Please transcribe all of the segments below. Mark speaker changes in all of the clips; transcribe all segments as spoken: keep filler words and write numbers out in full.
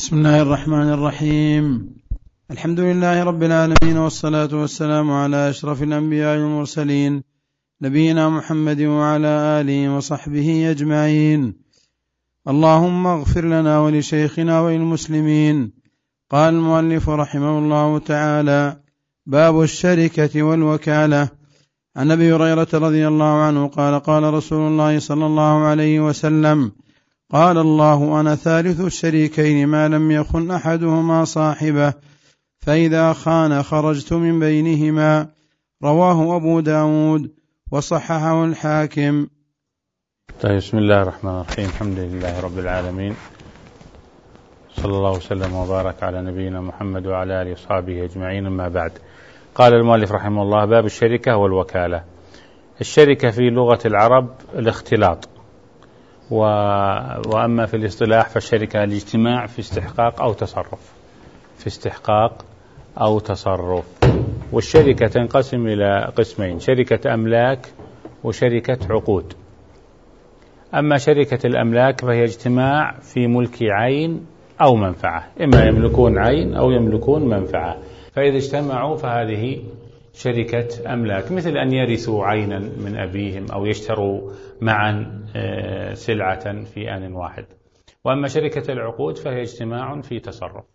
Speaker 1: بسم الله الرحمن الرحيم. الحمد لله رب العالمين، والصلاة والسلام على أشرف الأنبياء والمرسلين، نبينا محمد وعلى آله وصحبه أجمعين. اللهم اغفر لنا ولشيخنا وللمسلمين. قال المؤلف رحمه الله تعالى: باب الشركة والوكالة. عن أبي هريرة رضي الله عنه قال: قال رسول الله صلى الله عليه وسلم: قال الله: أنا ثالث الشريكين ما لم يخن أحدهما صاحبه، فإذا خان خرجت من بينهما. رواه أبو داود وصححه الحاكم.
Speaker 2: طيب، بسم الله الرحمن الرحيم. الحمد لله رب العالمين، صلى الله وسلم وبارك على نبينا محمد وعلى آله وصحبه أجمعين. أما بعد، قال المؤلف رحمه الله: باب الشركة والوكالة. الشركة في لغة العرب الاختلاط، و... وأما في الاصطلاح فالشركة الاجتماع في استحقاق أو تصرف في استحقاق أو تصرف. والشركة تنقسم إلى قسمين: شركة أملاك وشركة عقود. أما شركة الأملاك فهي اجتماع في ملك عين أو منفعة، إما يملكون عين أو يملكون منفعة، فإذا اجتمعوا فهذه شركة أملاك، مثل أن يرثوا عينا من أبيهم أو يشتروا معا سلعة في آن واحد. وأما شركة العقود فهي اجتماع في تصرف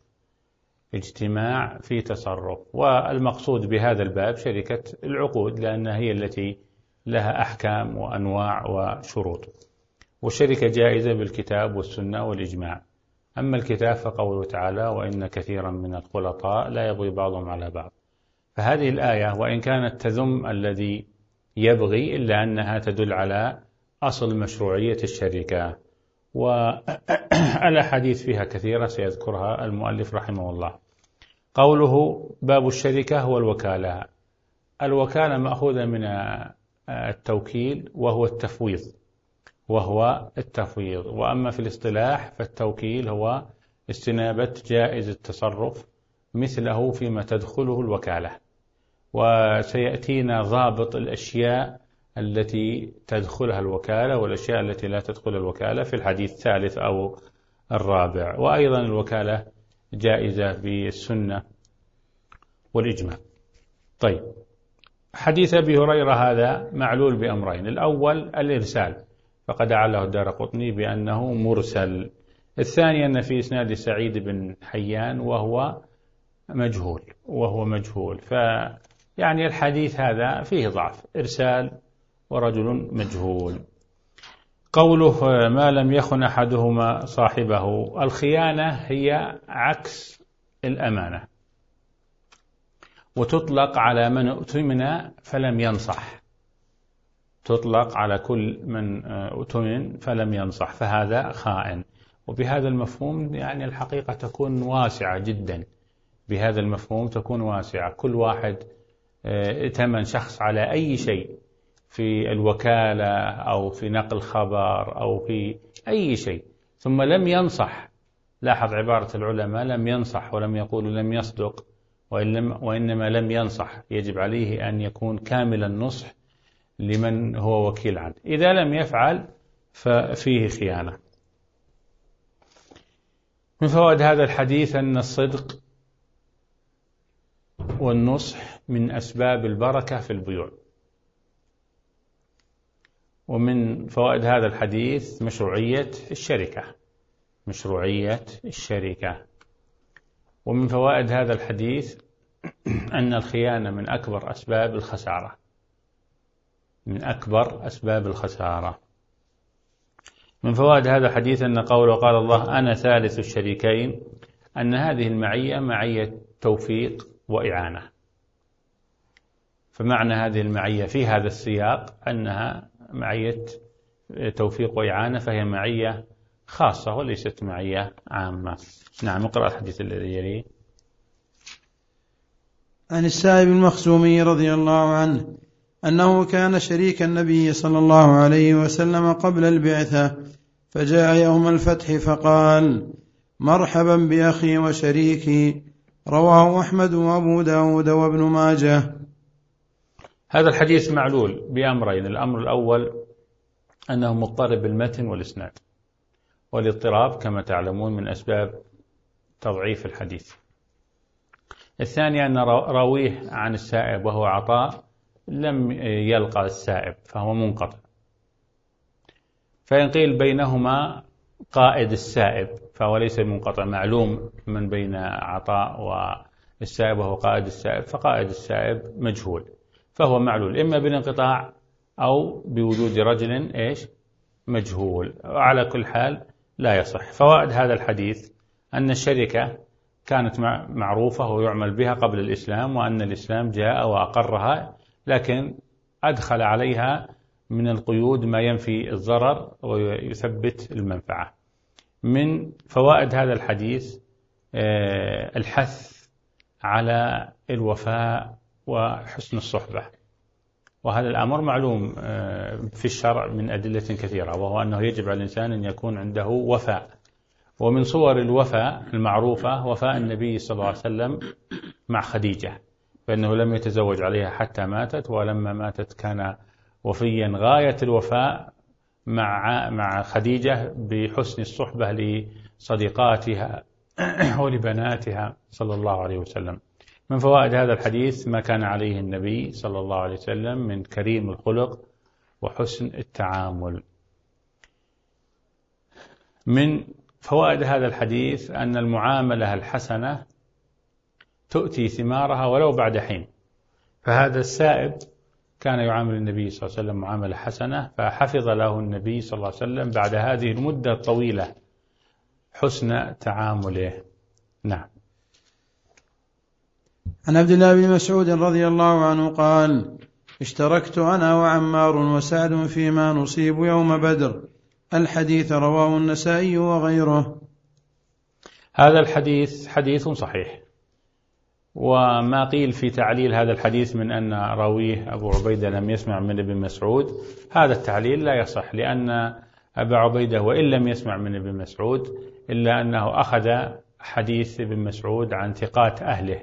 Speaker 2: اجتماع في تصرف والمقصود بهذا الباب شركة العقود، لأنها هي التي لها أحكام وأنواع وشروط. والشركة جائزة بالكتاب والسنة والإجماع. أما الكتاب فقوله تعالى: وإن كثيرا من الخلطاء لا يبغي بعضهم على بعض. فهذه الآية وإن كانت تذم الذي يبغي، إلا أنها تدل على أصل مشروعية الشركة، والأحاديث فيها كثيرة سيذكرها المؤلف رحمه الله. قوله باب الشركة هو الوكالة. الوكالة مأخوذة من التوكيل وهو التفويض وهو التفويض وأما في الاصطلاح فالتوكيل هو استنابة جائز التصرف مثله فيما تدخله الوكالة. وسيأتينا ضابط الأشياء التي تدخلها الوكالة والأشياء التي لا تدخل الوكالة في الحديث الثالث أو الرابع. وأيضا الوكالة جائزة بالسنة والإجماع. طيب، حديث أبي هريرة هذا معلول بأمرين: الأول الإرسال، فقد أعله الدارقطني بأنه مرسل. الثاني أن في إسناد سعيد بن حيان وهو مجهول وهو مجهول فيعني الحديث هذا فيه ضعف، إرسال ورجل مجهول. قوله ما لم يخن أحدهما صاحبه، الخيانة هي عكس الأمانة، وتطلق على من اؤتمن فلم ينصح تطلق على كل من اؤتمن فلم ينصح، فهذا خائن. وبهذا المفهوم يعني الحقيقة تكون واسعة جدا، بهذا المفهوم تكون واسعة. كل واحد ائتمن شخص على أي شيء في الوكالة أو في نقل خبر أو في أي شيء ثم لم ينصح. لاحظ عبارة العلماء: لم ينصح، ولم يقولوا لم يصدق، وإنما لم ينصح. يجب عليه أن يكون كامل النصح لمن هو وكيل عنه. إذا لم يفعل ففيه خيانة. من فوائد هذا الحديث أن الصدق والنصح من أسباب البركة في البيوع. ومن فوائد هذا الحديث مشروعية الشركة مشروعية الشركة ومن فوائد هذا الحديث أن الخيانة من أكبر أسباب الخسارة من أكبر أسباب الخسارة. من فوائد هذا الحديث أن قوله قال الله: أنا ثالث الشريكين، أن هذه المعية معية توفيق وإعانة. فمعنى هذه المعية في هذا السياق أنها معية توفيق وإعانة، فهي معية خاصة وليست معية عامة. نعم، اقرأ الحديث الذي يليه.
Speaker 1: عن السائب المخزومي رضي الله عنه أنه كان شريك النبي صلى الله عليه وسلم قبل البعثة، فجاء يوم الفتح فقال: مرحبا بأخي وشريكي. رواه أحمد وأبو داود وابن ماجه.
Speaker 2: هذا الحديث معلول بأمرين: الأمر الأول أنه مضطرب بالمتن والإسناد، والاضطراب كما تعلمون من أسباب تضعيف الحديث. الثاني أن راويه عن السائب وهو عطاء لم يلقى السائب فهو منقطع. فإن قيل بينهما قائد السائب فهو ليس منقطع، معلوم من بين عطاء والسائب وهو قائد السائب، فقائد السائب مجهول فهو معلول إما بالانقطاع أو بوجود رجل إيش مجهول. على كل حال لا يصح. فوائد هذا الحديث أن الشركة كانت معروفة ويعمل بها قبل الإسلام، وأن الإسلام جاء وأقرها، لكن أدخل عليها من القيود ما ينفي الضرر ويثبت المنفعة. من فوائد هذا الحديث الحث على الوفاء وحسن الصحبة، وهذا الأمر معلوم في الشرع من أدلة كثيرة، وهو أنه يجب على الإنسان أن يكون عنده وفاء. ومن صور الوفاء المعروفة وفاء النبي صلى الله عليه وسلم مع خديجة، فإنه لم يتزوج عليها حتى ماتت، ولما ماتت كان وفيا غاية الوفاء مع مع خديجة بحسن الصحبة لصديقاتها ولبناتها صلى الله عليه وسلم. من فوائد هذا الحديث ما كان عليه النبي صلى الله عليه وسلم من كريم الخلق وحسن التعامل. من فوائد هذا الحديث أن المعاملة الحسنة تؤتي ثمارها ولو بعد حين، فهذا السائب كان يعامل النبي صلى الله عليه وسلم معاملة حسنة، فحفظ له النبي صلى الله عليه وسلم بعد هذه المدة الطويلة حسن تعامله. نعم.
Speaker 1: عن عبد الله بن مسعود رضي الله عنه قال: اشتركت أنا وعمار وسعد فيما نصيب يوم بدر. الحديث رواه النسائي وغيره.
Speaker 2: هذا الحديث حديث صحيح، وما قيل في تعليل هذا الحديث من أن راويه أبو عبيدة لم يسمع من ابن مسعود، هذا التعليل لا يصح، لأن أبا عبيدة وإن لم يسمع من ابن مسعود إلا أنه أخذ حديث ابن مسعود عن ثقات أهله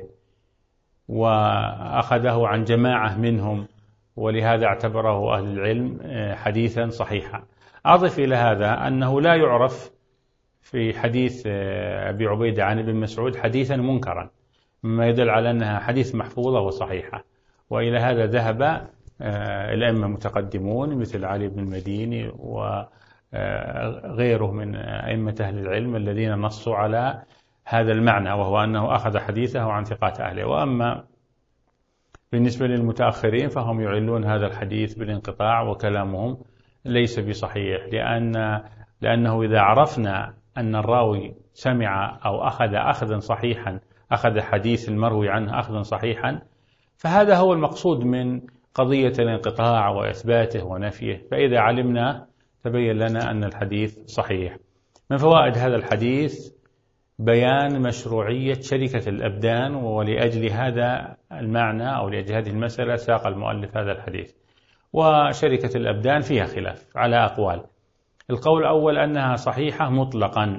Speaker 2: وأخذه عن جماعة منهم، ولهذا اعتبره أهل العلم حديثا صحيحا. أضف إلى هذا أنه لا يعرف في حديث أبي عبيدة عن ابن مسعود حديثا منكرا، مما يدل على أنها حديث محفوظة وصحيحة. وإلى هذا ذهب الأئمة المتقدمون مثل علي بن المديني وغيره من أئمة أهل العلم الذين نصوا على هذا المعنى، وهو أنه أخذ حديثه عن ثقات أهله. وأما بالنسبة للمتأخرين فهم يعلون هذا الحديث بالانقطاع، وكلامهم ليس بصحيح، لأن لأنه إذا عرفنا أن الراوي سمع أو أخذ أخذا صحيحا، أخذ حديث المروي عنه أخذا صحيحا، فهذا هو المقصود من قضية الانقطاع وإثباته ونفيه. فإذا علمنا تبين لنا أن الحديث صحيح. من فوائد هذا الحديث بيان مشروعية شركة الأبدان، ولأجل هذا المعنى أو لأجل هذه المسألة ساق المؤلف هذا الحديث. وشركة الأبدان فيها خلاف على أقوال. القول الأول أنها صحيحة مطلقا،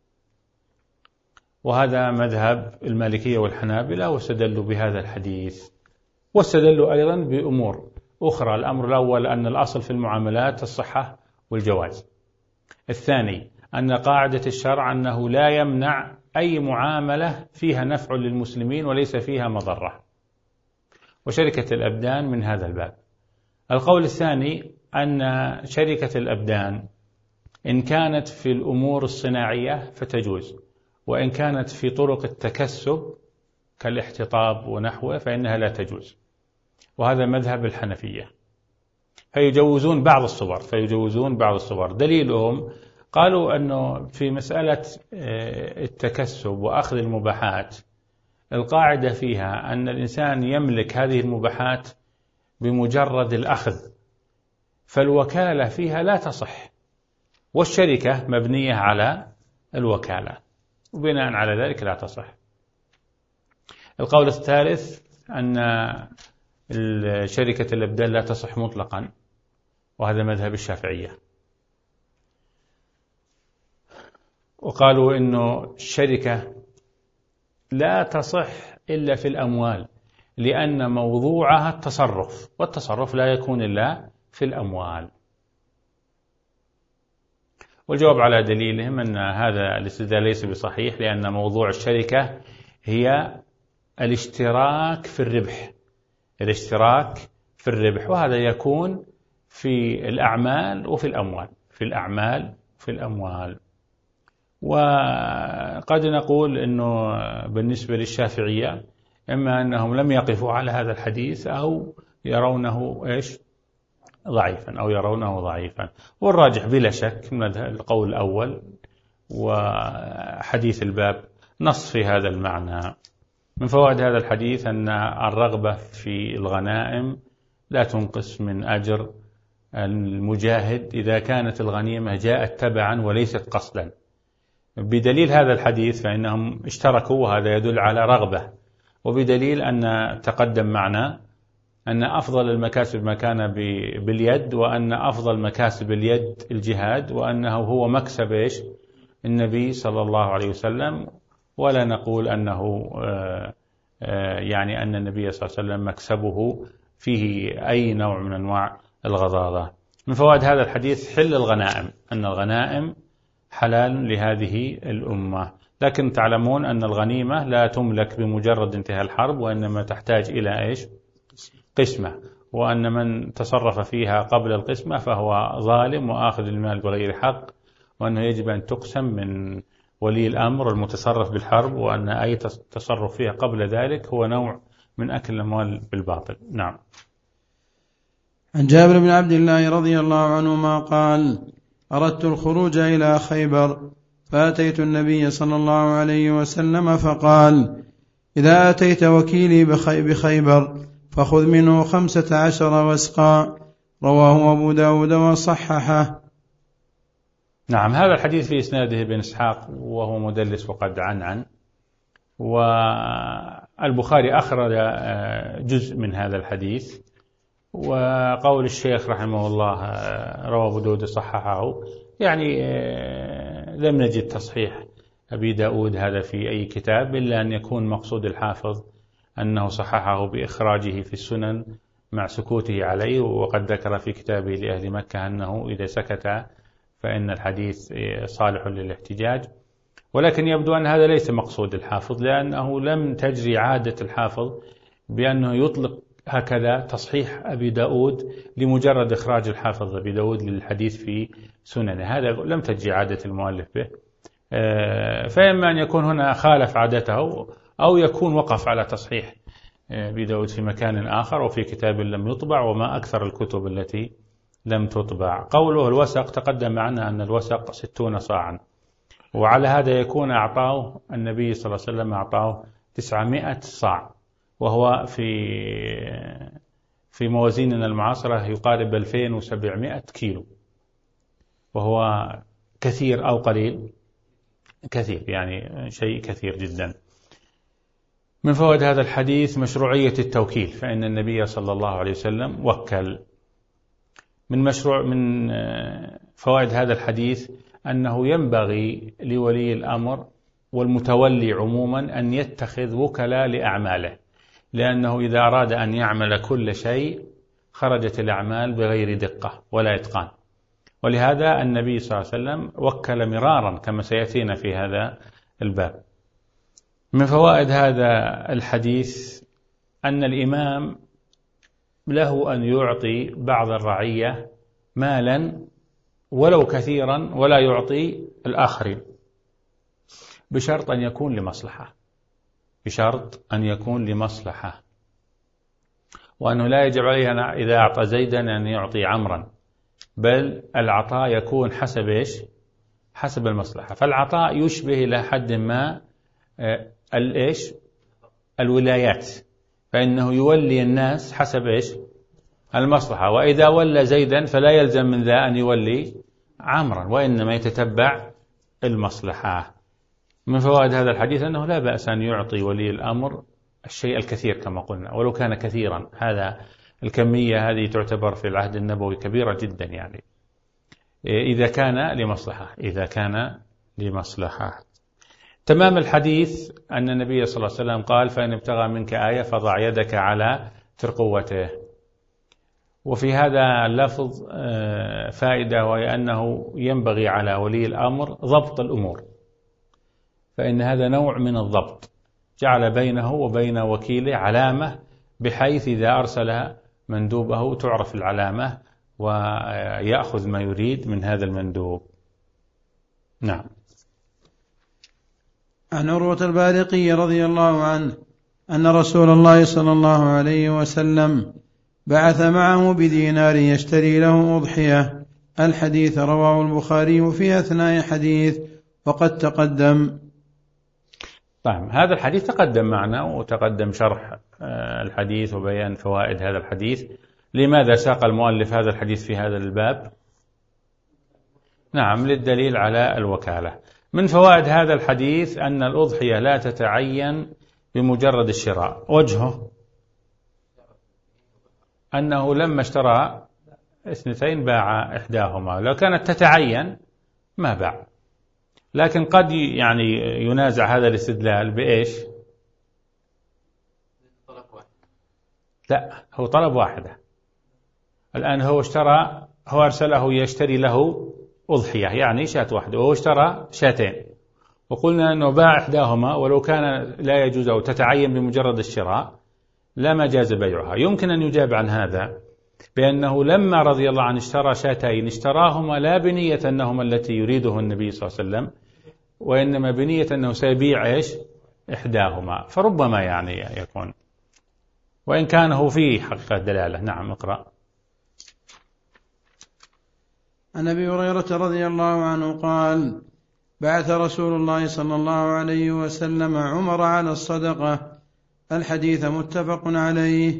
Speaker 2: وهذا مذهب المالكية والحنابلة، واستدلوا بهذا الحديث، واستدلوا أيضا بأمور أخرى. الأمر الأول أن الأصل في المعاملات الصحة والجواز. الثاني أن قاعدة الشرع أنه لا يمنع أي معاملة فيها نفع للمسلمين وليس فيها مضرة، وشركة الأبدان من هذا الباب. القول الثاني أن شركة الأبدان إن كانت في الأمور الصناعية فتجوز، وإن كانت في طرق التكسب كالاحتطاب ونحوه فإنها لا تجوز، وهذا مذهب الحنفية. فيجوزون بعض الصور فيجوزون بعض الصور دليلهم قالوا أنه في مسألة التكسب وأخذ المباحات القاعدة فيها أن الإنسان يملك هذه المباحات بمجرد الأخذ، فالوكالة فيها لا تصح، والشركة مبنية على الوكالة، وبناء على ذلك لا تصح. القول الثالث أن شركة الأبدان لا تصح مطلقا، وهذا مذهب الشافعية. وقالوا إنه الشركة لا تصح إلا في الأموال، لأن موضوعها التصرف، والتصرف لا يكون إلا في الأموال. والجواب على دليلهم أن هذا الاستدلال ليس بصحيح، لأن موضوع الشركة هي الاشتراك في الربح، الاشتراك في الربح، وهذا يكون في الأعمال وفي الأموال، في الأعمال في الأموال. وقد نقول أنه بالنسبة للشافعية إما أنهم لم يقفوا على هذا الحديث أو يرونه إيش ضعيفا أو يرونه ضعيفا، والراجح بلا شك من القول الأول، وحديث الباب نص في هذا المعنى. من فوائد هذا الحديث أن الرغبة في الغنائم لا تنقص من أجر المجاهد إذا كانت الغنيمة جاءت تبعا وليست قصدا. بدليل هذا الحديث فإنهم اشتركوا، وهذا يدل على رغبة، وبدليل أن تقدم معنا أن أفضل المكاسب ما كان باليد، وأن أفضل مكاسب اليد الجهاد، وأنه هو مكسب إيش النبي صلى الله عليه وسلم، ولا نقول أنه يعني أن النبي صلى الله عليه وسلم مكسبه فيه أي نوع من أنواع الغضاضة. من فوائد هذا الحديث حل الغنائم، أن الغنائم حلال لهذه الأمة، لكن تعلمون أن الغنيمة لا تملك بمجرد انتهاء الحرب، وإنما تحتاج إلى إيش قسمة، وأن من تصرف فيها قبل القسمة فهو ظالم وآخذ المال بغير حق، وأنه يجب أن تقسم من ولي الأمر المتصرف بالحرب، وأن أي تصرف فيها قبل ذلك هو نوع من أكل الأموال بالباطل. نعم.
Speaker 1: عن جابر بن عبد الله رضي الله عنهما قال: أردت الخروج إلى خيبر فأتيت النبي صلى الله عليه وسلم فقال: إذا أتيت وكيلي بخيبر فخذ منه خمسة عشر وسقا. رواه أبو داود وصححه.
Speaker 2: نعم. هذا الحديث في إسناده بن إسحاق وهو مدلس وقد عنعن، والبخاري أخرج جزء من هذا الحديث، وقول الشيخ رحمه الله رواه أبو داود صححه، يعني لم نجد تصحيح أبي داود هذا في أي كتاب، إلا أن يكون مقصود الحافظ أنه صححه بإخراجه في السنن مع سكوته عليه، وقد ذكر في كتابه لأهل مكة أنه إذا سكت فإن الحديث صالح للاحتجاج، ولكن يبدو أن هذا ليس مقصود الحافظ، لأنه لم تجري عادة الحافظ بأنه يطلق هكذا تصحيح أبي داود لمجرد إخراج الحافظ أبي داود للحديث في سننه، هذا لم تجري عادة المؤلف به، فإما أن يكون هنا خالف عادته، أو يكون وقف على تصحيح أبي داود في مكان آخر وفي كتاب لم يطبع، وما أكثر الكتب التي لم تطبع. قوله الوسق تقدم معنا أن الوسق ستون صاعا، وعلى هذا يكون أعطاه النبي صلى الله عليه وسلم أعطاه تسعمائة صاع، وهو في في موازيننا المعاصرة يقارب ألفين وسبعمائة كيلو، وهو كثير أو قليل؟ كثير، يعني شيء كثير جدا. من فوائد هذا الحديث مشروعية التوكيل، فإن النبي صلى الله عليه وسلم وكل. من مشروع من فوائد هذا الحديث أنه ينبغي لولي الأمر والمتولي عموما أن يتخذ وكلاء لأعماله، لأنه إذا أراد أن يعمل كل شيء خرجت الأعمال بغير دقة ولا إتقان، ولهذا النبي صلى الله عليه وسلم وكل مرارا كما سيأتينا في هذا الباب. من فوائد هذا الحديث أن الإمام له أن يعطي بعض الرعية مالا ولو كثيرا ولا يعطي الآخرين، بشرط أن يكون لمصلحة، بشرط أن يكون لمصلحة، وأنه لا يجب عليه إذا أعطى زيدا أن يعطي عمرا، بل العطاء يكون حسب إيش؟ حسب المصلحة. فالعطاء يشبه إلى حد ما الإيش؟ الولايات، فإنه يولي الناس حسب إيش؟ المصلحة، وإذا ولى زيدا فلا يلزم من ذا أن يولي عمرا، وإنما يتتبع المصلحة. من فوائد هذا الحديث أنه لا بأس أن يعطي ولي الأمر الشيء الكثير كما قلنا ولو كان كثيرا، هذا الكمية هذه تعتبر في العهد النبوي كبيرة جدا، يعني إذا كان لمصلحة، إذا كان لمصلحة. تمام الحديث أن النبي صلى الله عليه وسلم قال: فإن ابتغى منك آية فضع يدك على ترقوته. وفي هذا اللفظ فائدة، وهي أنه ينبغي على ولي الأمر ضبط الأمور، فإن هذا نوع من الضبط، جعل بينه وبين وكيله علامة بحيث إذا أرسل مندوبه تعرف العلامة ويأخذ ما يريد من هذا المندوب. نعم.
Speaker 1: عن عروة البارقي رضي الله عنه أن رسول الله صلى الله عليه وسلم بعث معه بدينار يشتري له أضحية. الحديث رواه البخاري في أثناء حديث وقد تقدم.
Speaker 2: طيب، هذا الحديث تقدم معنا وتقدم شرح الحديث وبيان فوائد هذا الحديث. لماذا ساق المؤلف هذا الحديث في هذا الباب؟ نعم، للدليل على الوكالة. من فوائد هذا الحديث أن الأضحية لا تتعين بمجرد الشراء. وجهه أنه لما اشترى اثنتين باع إحداهما، لو كانت تتعين ما باع. لكن قد يعني ينازع هذا الاستدلال بإيش؟ لا، هو طلب واحدة. الآن هو اشترى، هو أرسله يشتري له أضحية يعني شاة واحدة، وهو اشترى شاتين، وقلنا أنه باع إحداهما، ولو كان لا يجوز أو تتعين بمجرد الشراء لما جاز بيعها. يمكن أن يجاب عن هذا بأنه لما رضي الله عنه اشترى شاتين اشتراهما لا بنية أنهما التي يريده النبي صلى الله عليه وسلم، وإنما بنية أنه سيبيع إيش؟ إحداهما، فربما يعني يكون، وإن كان هو فيه حقيقة دلالة. نعم، اقرأ.
Speaker 1: عن أبي هريرة رضي الله عنه قال: بعث رسول الله صلى الله عليه وسلم عمر على الصدقة. الحديث متفق عليه.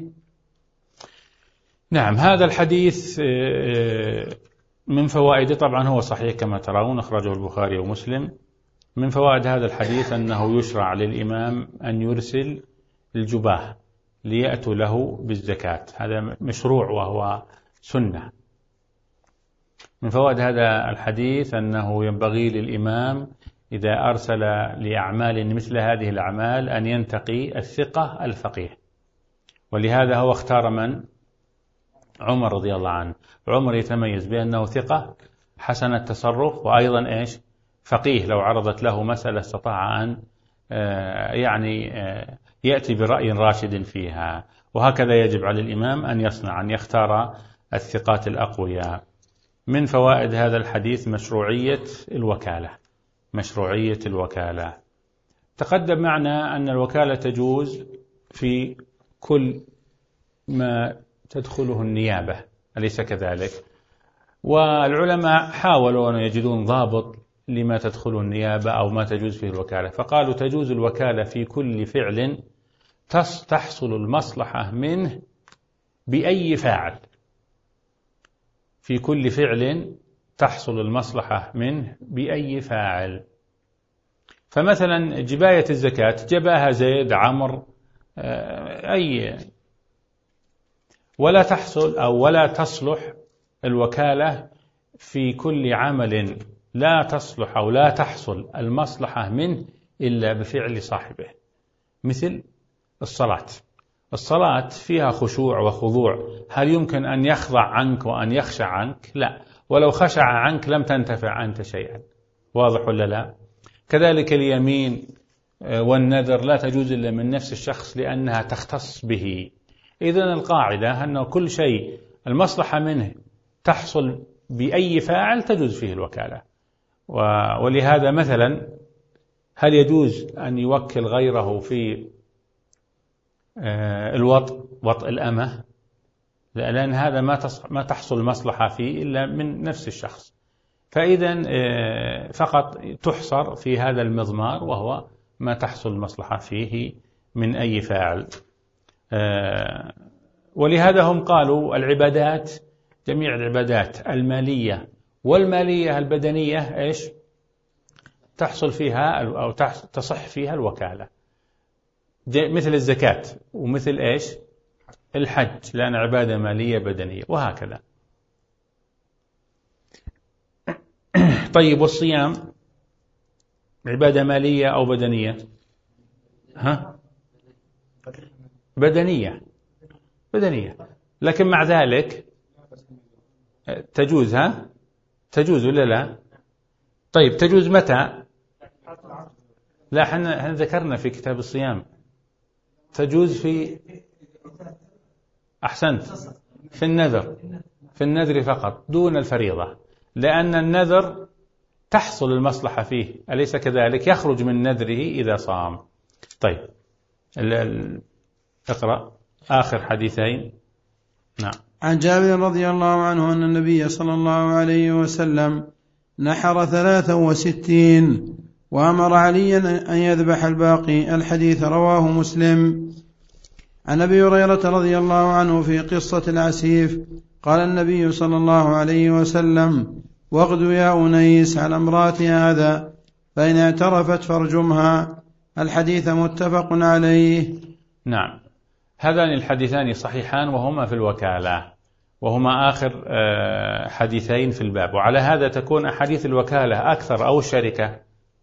Speaker 2: نعم، هذا الحديث من فوائده، طبعا هو صحيح كما ترون، أخرجه البخاري ومسلم. من فوائد هذا الحديث أنه يشرع للإمام أن يرسل الجباه ليأتوا له بالزكاة، هذا مشروع وهو سنة. من فوائد هذا الحديث أنه ينبغي للإمام إذا أرسل لأعمال مثل هذه الأعمال أن ينتقي الثقة الفقيه، ولهذا هو اختار من؟ عمر رضي الله عنه. عمر يتميز بأنه ثقة حسن التصرف، وأيضا إيش؟ فقيه، لو عرضت له مسألة استطاع أن يعني يأتي برأي راشد فيها. وهكذا يجب على الإمام أن يصنع، أن يختار الثقات الأقوياء. من فوائد هذا الحديث مشروعية الوكالة. مشروعية الوكالة تقدم معنا أن الوكالة تجوز في كل ما تدخله النيابة، أليس كذلك؟ والعلماء حاولوا أن يجدون ضابط لما تدخله النيابة أو ما تجوز فيه الوكالة، فقالوا تجوز الوكالة في كل فعل تحصل المصلحة منه بأي فاعل. في كل فعل تحصل المصلحة منه بأي فاعل. فمثلا جباية الزكاة جباها زيد، عمر، أي، ولا تحصل أو ولا تصلح الوكالة في كل عمل لا تصلح أو لا تحصل المصلحة منه إلا بفعل صاحبه. مثل الصلاة، الصلاة فيها خشوع وخضوع، هل يمكن أن يخضع عنك وأن يخشع عنك؟ لا، ولو خشع عنك لم تنتفع أنت شيئا. واضح ولا لا؟ كذلك اليمين والنذر لا تجوز إلا من نفس الشخص لأنها تختص به. إذن القاعدة أنه كل شيء المصلحة منه تحصل بأي فاعل تجوز فيه الوكالة. ولهذا مثلا هل يجوز أن يوكل غيره في الوطء، وطء الأمة؟ لأن هذا ما ما تحصل مصلحة فيه إلا من نفس الشخص. فإذا فقط تحصر في هذا المضمار، وهو ما تحصل المصلحة فيه من أي فاعل. ولهذا هم قالوا العبادات، جميع العبادات المالية والمالية البدنية إيش تحصل فيها أو تصح فيها الوكالة، مثل الزكاة ومثل إيش الحج، لأن عبادة مالية بدنية، وهكذا. طيب، والصيام عبادة مالية أو بدنية؟ ها؟ بدنية، بدنية. لكن مع ذلك تجوز، ها تجوز ولا لا؟ طيب تجوز متى؟ لا، احنا ذكرنا في كتاب الصيام تجوز في، أحسنت، في النذر، في النذر فقط دون الفريضة، لأن النذر تحصل المصلحة فيه، أليس كذلك؟ يخرج من نذره إذا صام. طيب اقرأ آخر حديثين. نعم.
Speaker 1: عن جابر رضي الله عنه أن النبي صلى الله عليه وسلم نحر ثلاثا وستين وأمر عليا أن يذبح الباقي. الحديث رواه مسلم. عن أبي هريرة رضي الله عنه في قصة العسيف قال النبي صلى الله عليه وسلم: واغدوا يا أنيس على امرأة هذا فإن اعترفت فارجمها. الحديث متفق عليه.
Speaker 2: نعم، هذان الحديثان صحيحان وهما في الوكالة، وهما آخر حديثين في الباب، وعلى هذا تكون أحاديث الوكالة أكثر أو الشركة.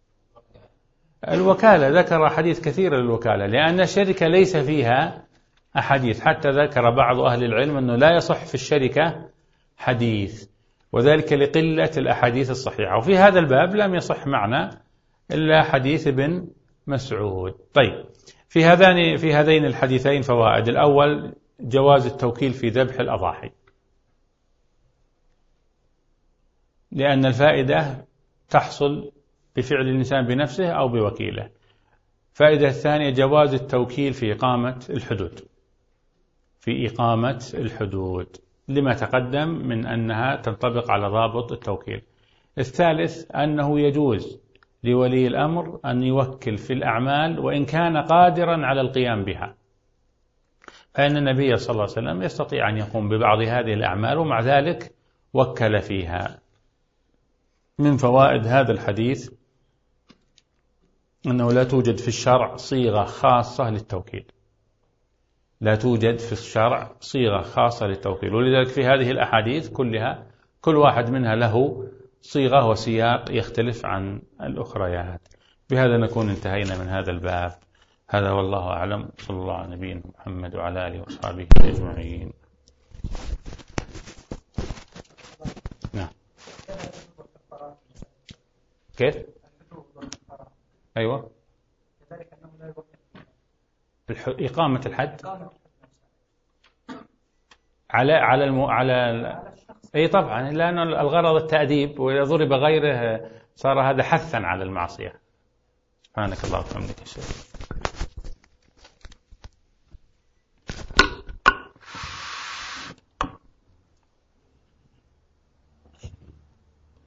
Speaker 2: الوكالة ذكر حديث كثير للوكالة لأن الشركة ليس فيها أحاديث، حتى ذكر بعض أهل العلم أنه لا يصح في الشركة حديث، وذلك لقلة الأحاديث الصحيحة. وفي هذا الباب لم يصح معنا إلا حديث ابن مسعود. طيب، في هذين في هذين الحديثين فوائد. الأول جواز التوكيل في ذبح الأضاحي، لأن الفائدة تحصل بفعل الإنسان بنفسه أو بوكيله. فائدة الثانية جواز التوكيل في إقامة الحدود، في إقامة الحدود لما تقدم من أنها تنطبق على ضابط التوكيل. الثالث أنه يجوز لولي الأمر أن يوكل في الأعمال وإن كان قادرا على القيام بها، فإن النبي صلى الله عليه وسلم يستطيع أن يقوم ببعض هذه الأعمال ومع ذلك وكل فيها. من فوائد هذا الحديث أنه لا توجد في الشرع صيغة خاصة للتوكيل، لا توجد في الشرع صيغة خاصة للتوكيل، ولذلك في هذه الأحاديث كلها كل واحد منها له صيغة وسياق يختلف عن الأخريات. بهذا نكون انتهينا من هذا الباب. هذا والله أعلم، صلى الله على نبينا محمد وعلى آله وصحبه أجمعين. نعم. كيف؟ أيوة، إقامة الحد على على المو... على أي طبعا، لأن الغرض التأديب، وإذا ضرب غيره صار هذا حثا على المعصية. سبحانك اللهم وبحمدك.